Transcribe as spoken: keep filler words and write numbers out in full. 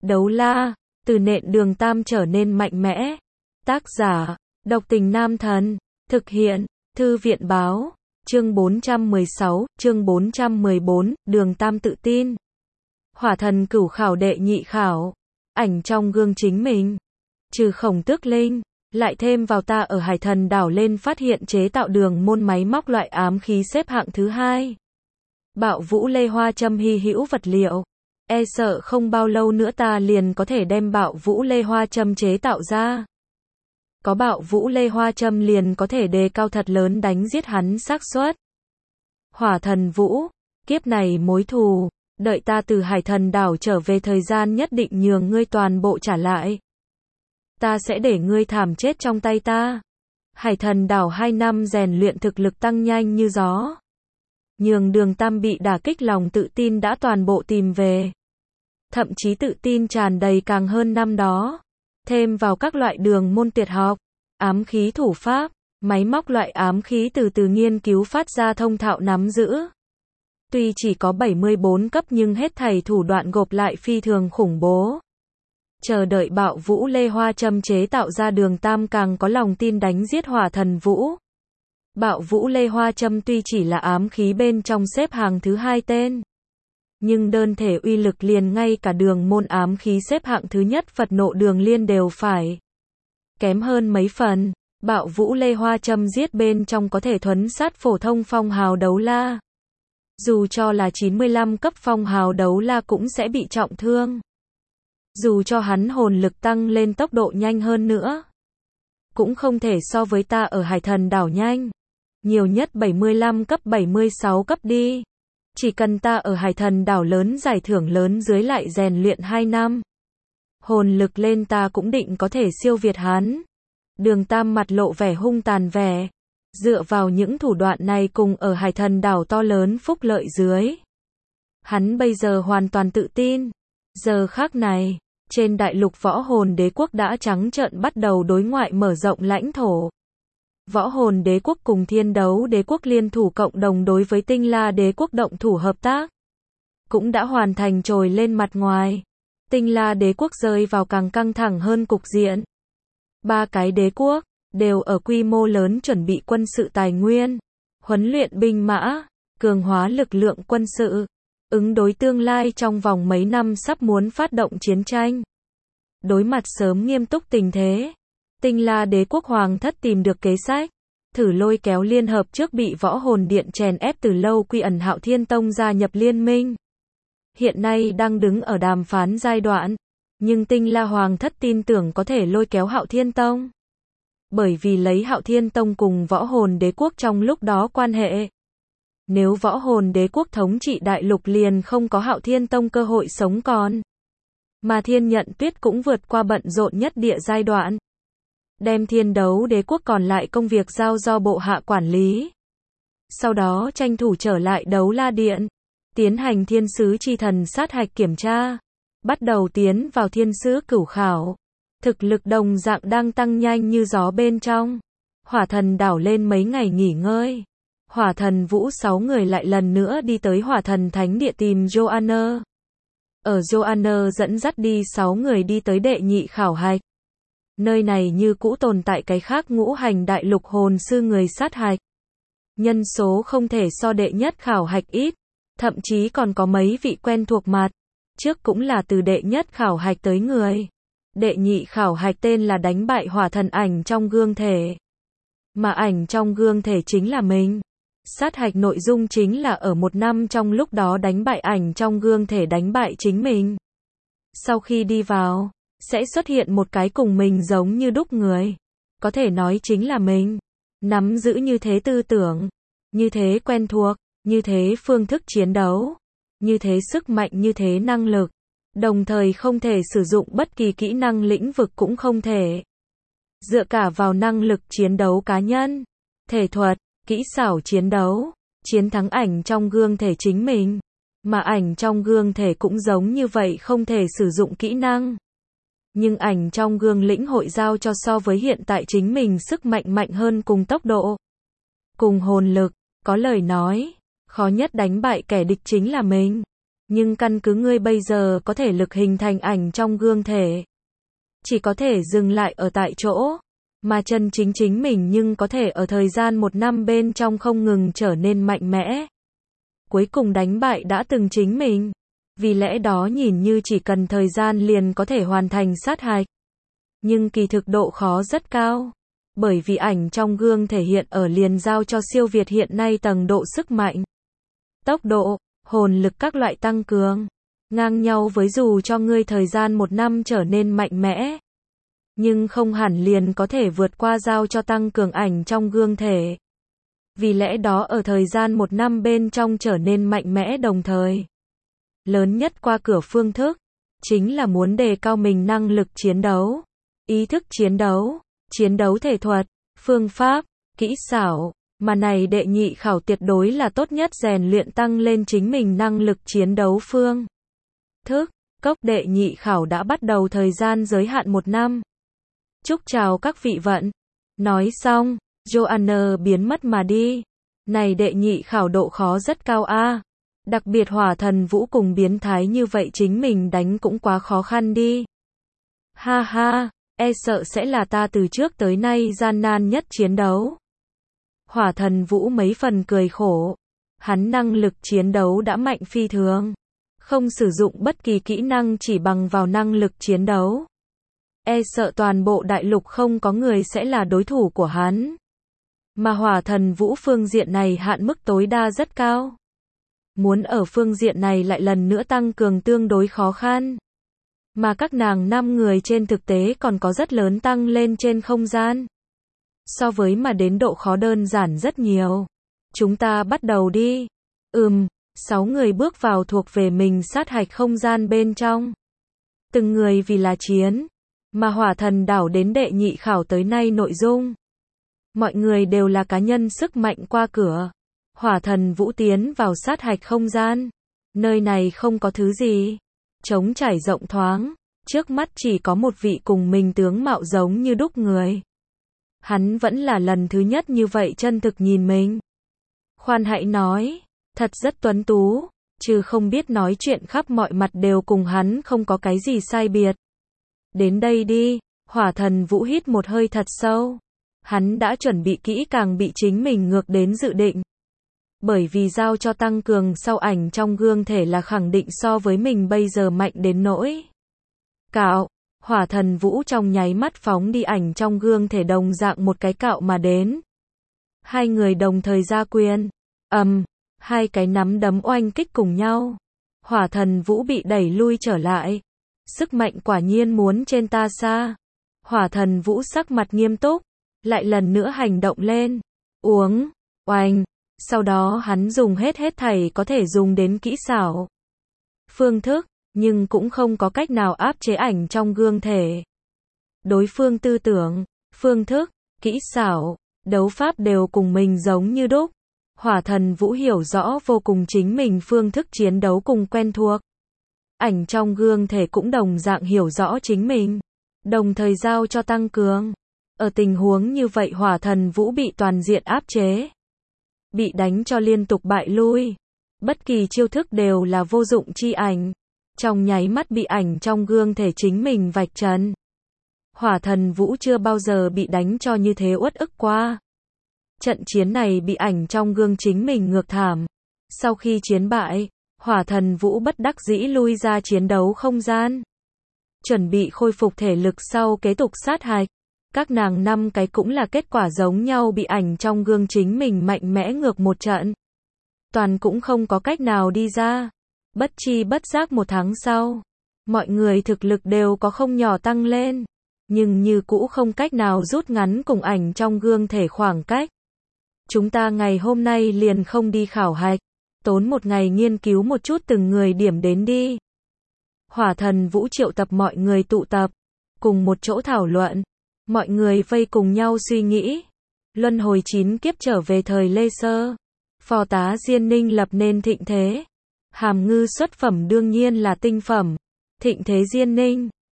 Đấu la, từ nện Đường Tam trở nên mạnh mẽ. Tác giả, Độc Tình Nam Thần. Thực hiện, Thư viện báo. Chương bốn trăm mười sáu, chương bốn trăm mười bốn, Đường Tam tự tin. Hỏa thần cửu khảo đệ nhị khảo. Ảnh trong gương chính mình. Trừ Khổng Tước Linh, lại thêm vào ta ở Hải Thần đảo lên phát hiện chế tạo đường môn máy móc loại ám khí xếp hạng thứ hai. Bạo vũ lê hoa châm hy hữu vật liệu. E sợ không bao lâu nữa ta liền có thể đem bạo vũ lê hoa châm chế tạo ra. Có bạo vũ lê hoa châm liền có thể đề cao thật lớn đánh giết hắn xác suất. Hỏa thần vũ, kiếp này mối thù, đợi ta từ Hải Thần đảo trở về thời gian nhất định nhường ngươi toàn bộ trả lại. Ta sẽ để ngươi thảm chết trong tay ta. Hải Thần đảo hai năm rèn luyện thực lực tăng nhanh như gió. Nhường Đường Tam bị đả kích lòng tự tin đã toàn bộ tìm về. Thậm chí tự tin tràn đầy càng hơn năm đó. Thêm vào các loại đường môn tuyệt học, ám khí thủ pháp, máy móc loại ám khí từ từ nghiên cứu phát ra thông thạo nắm giữ. Tuy chỉ có bảy mươi bốn cấp nhưng hết thảy thủ đoạn gộp lại phi thường khủng bố. Chờ đợi bạo vũ lê hoa châm chế tạo ra Đường Tam càng có lòng tin đánh giết hỏa thần vũ. Bạo vũ lê hoa châm tuy chỉ là ám khí bên trong xếp hàng thứ hai tên. Nhưng đơn thể uy lực liền ngay cả đường môn ám khí xếp hạng thứ nhất Phật nộ đường liên đều phải kém hơn mấy phần. Bạo vũ lê hoa châm giết bên trong có thể thuấn sát phổ thông phong hào đấu la. Dù cho là chín mươi lăm cấp phong hào đấu la cũng sẽ bị trọng thương. Dù cho hắn hồn lực tăng lên tốc độ nhanh hơn nữa, cũng không thể so với ta ở Hải Thần đảo nhanh. Nhiều nhất bảy mươi lăm cấp bảy mươi sáu cấp đi. Chỉ cần ta ở Hải Thần đảo lớn giải thưởng lớn dưới lại rèn luyện hai năm. Hồn lực lên ta cũng định có thể siêu việt hắn. Đường Tam mặt lộ vẻ hung tàn vẻ. Dựa vào những thủ đoạn này cùng ở Hải Thần đảo to lớn phúc lợi dưới. Hắn bây giờ hoàn toàn tự tin. Giờ khắc này, trên đại lục võ hồn đế quốc đã trắng trợn bắt đầu đối ngoại mở rộng lãnh thổ. Võ hồn đế quốc cùng thiên đấu đế quốc liên thủ cộng đồng đối với tinh la đế quốc động thủ hợp tác. Cũng đã hoàn thành trồi lên mặt ngoài. Tinh la đế quốc rơi vào càng căng thẳng hơn cục diện. Ba cái đế quốc, đều ở quy mô lớn chuẩn bị quân sự tài nguyên, huấn luyện binh mã, cường hóa lực lượng quân sự, ứng đối tương lai trong vòng mấy năm sắp muốn phát động chiến tranh. Đối mặt sớm nghiêm túc tình thế. Tinh la đế quốc hoàng thất tìm được kế sách, thử lôi kéo liên hợp trước bị võ hồn điện chèn ép từ lâu Quy Ẩn Hạo Thiên Tông gia nhập liên minh. Hiện nay đang đứng ở đàm phán giai đoạn, nhưng tinh la hoàng thất tin tưởng có thể lôi kéo Hạo Thiên Tông. Bởi vì lấy Hạo Thiên Tông cùng võ hồn đế quốc trong lúc đó quan hệ. Nếu võ hồn đế quốc thống trị đại lục liền không có Hạo Thiên Tông cơ hội sống còn. Mà Thiên Nhận Tuyết cũng vượt qua bận rộn nhất địa giai đoạn. Đem thiên đấu đế quốc còn lại công việc giao do bộ hạ quản lý. Sau đó tranh thủ trở lại đấu la điện. Tiến hành thiên sứ chi thần sát hạch kiểm tra. Bắt đầu tiến vào thiên sứ cửu khảo. Thực lực đồng dạng đang tăng nhanh như gió bên trong. Hỏa thần đảo lên mấy ngày nghỉ ngơi. Hỏa thần vũ sáu người lại lần nữa đi tới hỏa thần thánh địa tìm Joanna. Ở Joanna dẫn dắt đi sáu người đi tới đệ nhị khảo hạch. Nơi này như cũ tồn tại cái khác ngũ hành đại lục hồn sư người sát hạch. Nhân số không thể so đệ nhất khảo hạch ít, thậm chí còn có mấy vị quen thuộc mặt. Trước cũng là từ đệ nhất khảo hạch tới người. Đệ nhị khảo hạch tên là đánh bại hỏa thần ảnh trong gương thể. Mà ảnh trong gương thể chính là mình. Sát hạch nội dung chính là ở một năm trong lúc đó đánh bại ảnh trong gương thể đánh bại chính mình. Sau khi đi vào, sẽ xuất hiện một cái cùng mình giống như đúc người. Có thể nói chính là mình. Nắm giữ như thế tư tưởng, như thế quen thuộc, như thế phương thức chiến đấu, như thế sức mạnh, như thế năng lực. Đồng thời không thể sử dụng bất kỳ kỹ năng lĩnh vực cũng không thể. Dựa cả vào năng lực chiến đấu cá nhân, thể thuật, kỹ xảo chiến đấu, chiến thắng ảnh trong gương thể chính mình. Mà ảnh trong gương thể cũng giống như vậy, không thể sử dụng kỹ năng. Nhưng ảnh trong gương lĩnh hội giao cho so với hiện tại chính mình sức mạnh mạnh hơn cùng tốc độ, cùng hồn lực. Có lời nói, khó nhất đánh bại kẻ địch chính là mình. Nhưng căn cứ ngươi bây giờ có thể lực hình thành ảnh trong gương thể, chỉ có thể dừng lại ở tại chỗ, mà chân chính chính mình nhưng có thể ở thời gian một năm bên trong không ngừng trở nên mạnh mẽ. Cuối cùng đánh bại đã từng chính mình. Vì lẽ đó nhìn như chỉ cần thời gian liền có thể hoàn thành sát hạch. Nhưng kỳ thực độ khó rất cao. Bởi vì ảnh trong gương thể hiện ở liền giao cho siêu việt hiện nay tầng độ sức mạnh, tốc độ, hồn lực các loại tăng cường. Ngang nhau với dù cho ngươi thời gian một năm trở nên mạnh mẽ. Nhưng không hẳn liền có thể vượt qua giao cho tăng cường ảnh trong gương thể. Vì lẽ đó ở thời gian một năm bên trong trở nên mạnh mẽ đồng thời. Lớn nhất qua cửa phương thức, chính là muốn đề cao mình năng lực chiến đấu, ý thức chiến đấu, chiến đấu thể thuật, phương pháp, kỹ xảo, mà này đệ nhị khảo tuyệt đối là tốt nhất rèn luyện tăng lên chính mình năng lực chiến đấu phương thức. Cốc đệ nhị khảo đã bắt đầu thời gian giới hạn một năm. Chúc chào các vị vận. Nói xong, Joanna biến mất mà đi. Này đệ nhị khảo độ khó rất cao a. Đặc biệt hỏa thần vũ cùng biến thái như vậy chính mình đánh cũng quá khó khăn đi. Ha ha, e sợ sẽ là ta từ trước tới nay gian nan nhất chiến đấu. Hỏa thần vũ mấy phần cười khổ. Hắn năng lực chiến đấu đã mạnh phi thường. Không sử dụng bất kỳ kỹ năng chỉ bằng vào năng lực chiến đấu. E sợ toàn bộ đại lục không có người sẽ là đối thủ của hắn. Mà hỏa thần vũ phương diện này hạn mức tối đa rất cao. Muốn ở phương diện này lại lần nữa tăng cường tương đối khó khăn. Mà các nàng năm người trên thực tế còn có rất lớn tăng lên trên không gian. So với mà đến độ khó đơn giản rất nhiều. Chúng ta bắt đầu đi. Ừm, sáu người bước vào thuộc về mình sát hạch không gian bên trong. Từng người vì là chiến. Mà hỏa thần đảo đến đệ nhị khảo tới nay nội dung. Mọi người đều là cá nhân sức mạnh qua cửa. Hỏa thần vũ tiến vào sát hạch không gian. Nơi này không có thứ gì. Trống trải rộng thoáng. Trước mắt chỉ có một vị cùng mình tướng mạo giống như đúc người. Hắn vẫn là lần thứ nhất như vậy chân thực nhìn mình. Khoan hãy nói. Thật rất tuấn tú. Chứ không biết nói chuyện khắp mọi mặt đều cùng hắn không có cái gì sai biệt. Đến đây đi. Hỏa thần vũ hít một hơi thật sâu. Hắn đã chuẩn bị kỹ càng bị chính mình ngược đến dự định. Bởi vì giao cho tăng cường sau ảnh trong gương thể là khẳng định so với mình bây giờ mạnh đến nỗi. Cạo, hỏa thần vũ trong nháy mắt phóng đi ảnh trong gương thể đồng dạng một cái cạo mà đến. Hai người đồng thời ra quyền. Ầm, um, hai cái nắm đấm oanh kích cùng nhau. Hỏa thần vũ bị đẩy lui trở lại. Sức mạnh quả nhiên muốn trên ta xa. Hỏa thần vũ sắc mặt nghiêm túc. Lại lần nữa hành động lên. Uống, oanh. Sau đó hắn dùng hết hết thảy có thể dùng đến kỹ xảo. Phương thức, nhưng cũng không có cách nào áp chế ảnh trong gương thể. Đối phương tư tưởng, phương thức, kỹ xảo, đấu pháp đều cùng mình giống như đúc. Hỏa thần vũ hiểu rõ vô cùng chính mình phương thức chiến đấu cùng quen thuộc. Ảnh trong gương thể cũng đồng dạng hiểu rõ chính mình. Đồng thời giao cho tăng cường. Ở tình huống như vậy hỏa thần vũ bị toàn diện áp chế. Bị đánh cho liên tục bại lui. Bất kỳ chiêu thức đều là vô dụng chi ảnh. Trong nháy mắt bị ảnh trong gương thể chính mình vạch trần. Hỏa thần vũ chưa bao giờ bị đánh cho như thế uất ức qua. Trận chiến này bị ảnh trong gương chính mình ngược thảm. Sau khi chiến bại, hỏa thần vũ bất đắc dĩ lui ra chiến đấu không gian. Chuẩn bị khôi phục thể lực sau kế tục sát hạch. Các nàng năm cái cũng là kết quả giống nhau bị ảnh trong gương chính mình mạnh mẽ ngược một trận. Toàn cũng không có cách nào đi ra. Bất chi bất giác một tháng sau. Mọi người thực lực đều có không nhỏ tăng lên. Nhưng như cũ không cách nào rút ngắn cùng ảnh trong gương thể khoảng cách. Chúng ta ngày hôm nay liền không đi khảo hạch. Tốn một ngày nghiên cứu một chút từng người điểm đến đi. Hỏa thần vũ triệu tập mọi người tụ tập. Cùng một chỗ thảo luận. Mọi người vây cùng nhau suy nghĩ. Luân hồi chín kiếp trở về thời Lê Sơ. Phò tá Diên Ninh lập nên thịnh thế. Hàm ngư xuất phẩm đương nhiên là tinh phẩm. Thịnh thế Diên Ninh.